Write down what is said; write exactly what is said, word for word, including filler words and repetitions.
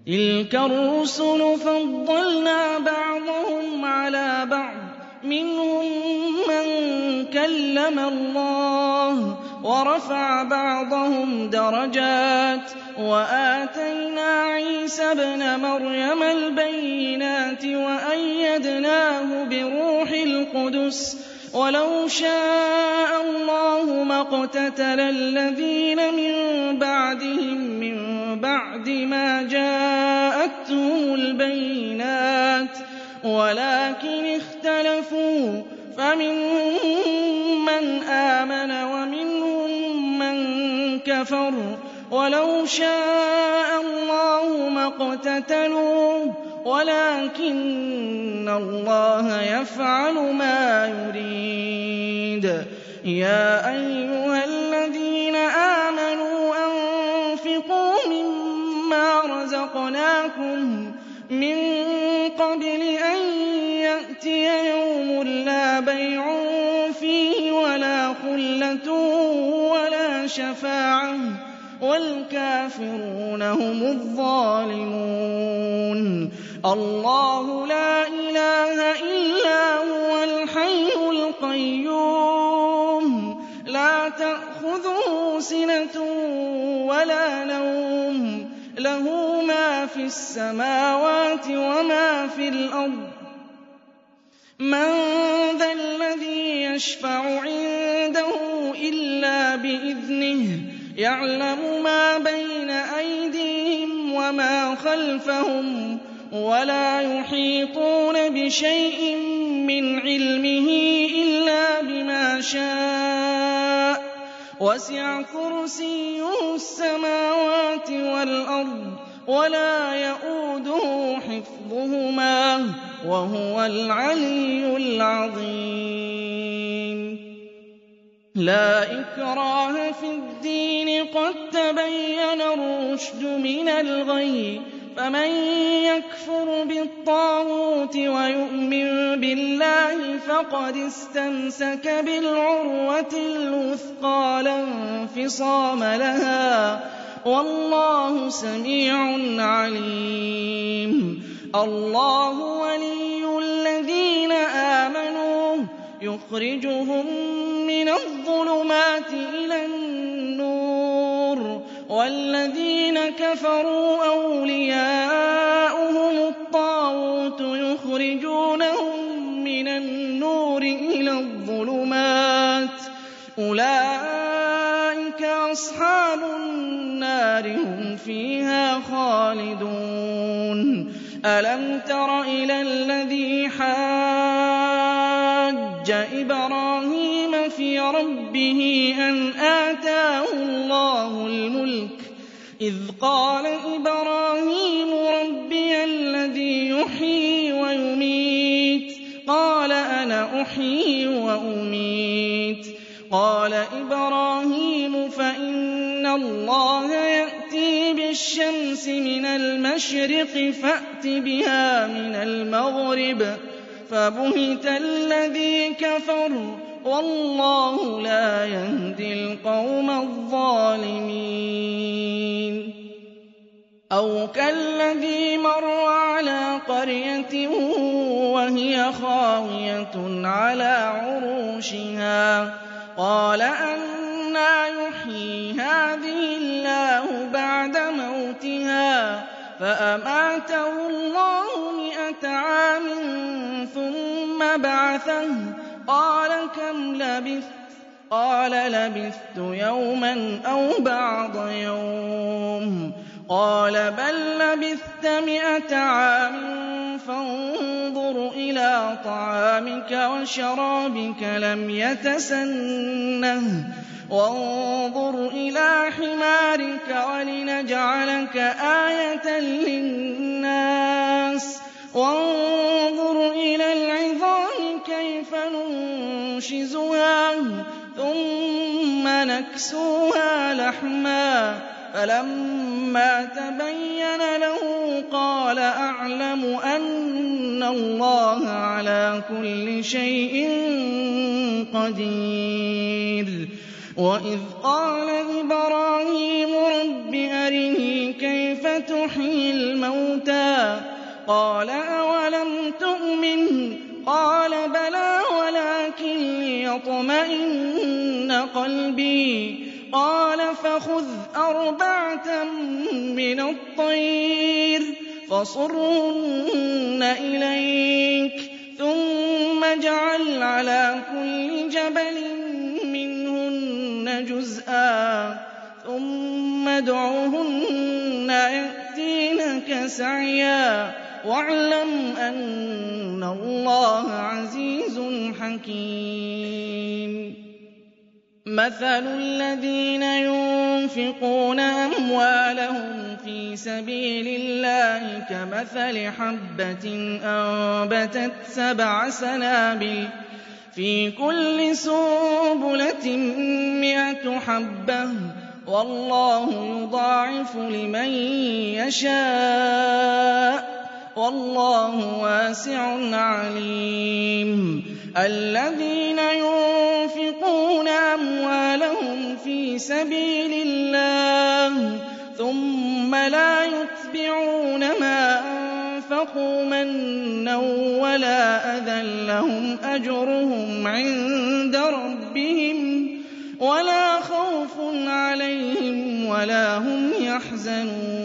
تِلْكَ الرُّسُلُ فَضَّلْنَا بَعْضَهُمْ عَلَىٰ بَعْضٍ ۖ مِّنْهُم مَّن كَلَّمَ اللَّهُ وَرَفَعَ بَعْضَهُمْ دَرَجَاتٍ ۚ وَآتَيْنَا عِيسَى ابْنَ مَرْيَمَ الْبَيِّنَاتِ وَأَيَّدْنَاهُ بِرُوحِ الْقُدُسِ ۗ وَلَوْ شَاءَ اللَّهُ مَا اقْتَتَلَ الَّذِينَ مِن بَعْدِهِم مِّن بَعْدِ مَا جَاءَتْهُمُ الْبَيِّنَاتُ وَلَٰكِنِ اخْتَلَفُوا فَمِنْهُم مَّنْ آمَنَ وَمِنْهُم مَّن كَفَرَ ۚ وَلَوْ شَاءَ اللَّهُ مَا اقْتَتَلُوا وَلَٰكِنَّ اللَّهَ يَفْعَلُ مَا يُرِيدُ. يَا أَيُّهَا الَّذِينَ آمَنُوا أَنفِقُوا مِمَّا رَزَقْنَاكُم مِّن قَبْلِ أَن يَأْتِيَ يَوْمٌ لَّا بَيْعٌ فِيهِ وَلَا خُلَّةٌ وَلَا شَفَاعَةٌ ۗ وَالْكَافِرُونَ هُمُ الظَّالِمُونَ. اللَّهُ لَا إِلَٰهَ إِلَّا هُوَ الْحَيُّ الْقَيُّومُ لَا تَأْخُذُهُ سِنَةٌ وَلَا نَوْمٌ لَّهُ مَا فِي السَّمَاوَاتِ وَمَا فِي الْأَرْضِ. مَن ذَا الَّذِي يَشْفَعُ عِندَهُ إِلَّا بِإِذْنِهِ ۚ يَعْلَمُ مَا بَيْنَ أَيْدِيهِمْ وَمَا خَلْفَهُمْ وَلَا يُحِيطُونَ بِشَيْءٍ مِّنْ عِلْمِهِ إِلَّا بِمَا شَاءَ ۚ وَسِعَ كُرْسِيُّهُ السَّمَاوَاتِ وَالْأَرْضَ وَلَا يَئُودُهُ حِفْظُهُمَا ۚ وَهُوَ الْعَلِيُّ الْعَظِيمُ. لَا إِكْرَاهَ فِي الدِّينِ ۖ قَد تَّبَيَّنَ الرُّشْدُ مِنَ الْغَيِّ ۚ فَمَن يَكْفُرْ بِالطَّاغُوتِ وَيُؤْمِن بِاللَّهِ فَقَدِ اسْتَمْسَكَ بِالْعُرْوَةِ الْوُثْقَىٰ لَا انفِصَامَ لَهَا ۗ وَاللَّهُ سَمِيعٌ عَلِيمٌ. اللَّهُ وَلِيُّ الَّذِينَ آمَنُوا يُخْرِجُهُم مِّنَ الظُّلُمَاتِ إِلَى النُّورِ ۖ وَالَّذِينَ كَفَرُوا أَوْلِيَاؤُهُمُ الطَّاغُوتُ يُخْرِجُونَهُم مِّنَ النُّورِ إِلَى الظُّلُمَاتِ ۗ أُولَٰئِكَ أَصْحَابُ النَّارِ ۖ هُمْ فِيهَا خَالِدُونَ. أَلَمْ تَرَ إِلَى الَّذِي حَاجَّ إِبْرَاهِيمَ فِي رَبِّهِ أَنْ آتَاهُ اللَّهُ الْمُلْكَ إِذْ قَالَ إِبْرَاهِيمُ رَبِّيَ الَّذِي يُحْيِي وَيُمِيتُ ۖ قَالَ أَنَا أُحْيِي وَأُمِيتُ. قَالَ إِبْرَاهِيمُ فَإِنَّ اللَّهَ يَأْتِي بِالشَّمْسِ مِنَ الْمَشْرِقِ فَأْتِ بِهَا مِنَ الْمَغْرِبِ ۖ فَبُهِتَ الَّذِي كَفَرَ ۗ وَاللَّهُ لَا يَهْدِي الْقَوْمَ الظَّالِمِينَ. أَوْ كَالَّذِي مَرَّ عَلَىٰ قَرْيَةٍ وَهِيَ خَاوِيَةٌ عَلَىٰ عُرُوشِهَا قَالَ أَنَّىٰ يُحْيِي هَٰذِهِ اللَّهُ بَعْدَ مَوْتِهَا ۖ فَأَمَاتَهُ اللَّهُ مِائَةَ عَامٍ ثُمَّ بَعَثَهُ ۖ قَالَ كَمْ لَبِثْتَ؟ قَالَ لَبِثْتُ يَوْمًا أَوْ بَعْضَ يَوْمٍ. قَالَ بَل لَّبِثْتَ مِائَةَ عَامٍ فَانظُرْ إِلَىٰ طَعَامِكَ وَشَرَابِكَ لَمْ يَتَسَنَّهْ، وَانظُرْ إِلَىٰ حِمَارِكَ وَلِنَجْعَلَكَ آيَةً لِّلنَّاسِ، وَانظُرْ إِلَى الْعِظَامِ كَيْفَ نُنشِزُهَا ثُمَّ نَكْسُوهَا لَحْمًا. فَلَمَّا تَبَيَّنَ لَهُ قَالَ أَعْلَمُ أَنَّ اللَّهَ عَلَىٰ كُلِّ شَيْءٍ قَدِيرٌ. وَإِذْ قَالَ إِبْرَاهِيمُ رَبِّ أَرِنِي كَيْفَ تُحْيِي الْمَوْتَىٰ قَالَ أَوَلَمْ تُؤْمِن قَالَ بَلَىٰ وَلَٰكِن لِّيَطْمَئِنَّ قَلْبِي قَالَ فَخُذْ أَرْبَعَةً مِّنَ الطَّيْرِ فَصُرْهُنَّ إِلَيْكَ ثُمَّ اجْعَلْ عَلَىٰ كُلِّ جَبَلٍ مِّنْهُنَّ جُزْءًا ثُمَّ ادْعُهُنَّ يَأْتِينَكَ سَعْيًا وَاعْلَمْ أَنَّ اللَّهَ عَزِيزٌ حَكِيمٌ مَثَلُ الَّذِينَ يُنفِقُونَ أَمْوَالَهُمْ فِي سَبِيلِ اللَّهِ كَمَثَلِ حَبَّةٍ أَنبَتَتْ سَبْعَ سَنَابِلَ فِي كُلِّ سُنبُلَةٍ مِّائَةُ حَبَّةٍ ۗ وَاللَّهُ يُضَاعِفُ لِمَن يَشَاءُ ۗ وَاللَّهُ وَاسِعٌ عَلِيمٌ الَّذِينَ يُنفِقُونَ أَمْوَالَهُمْ فِي سَبِيلِ اللَّهِ ثُمَّ لَا يُتْبِعُونَ مَا أَنفَقُوا مَنًّا وَلَا أَذًى لَّهُمْ أَجْرُهُمْ عِندَ رَبِّهِمْ وَلَا خَوْفٌ عَلَيْهِمْ وَلَا هُمْ يَحْزَنُونَ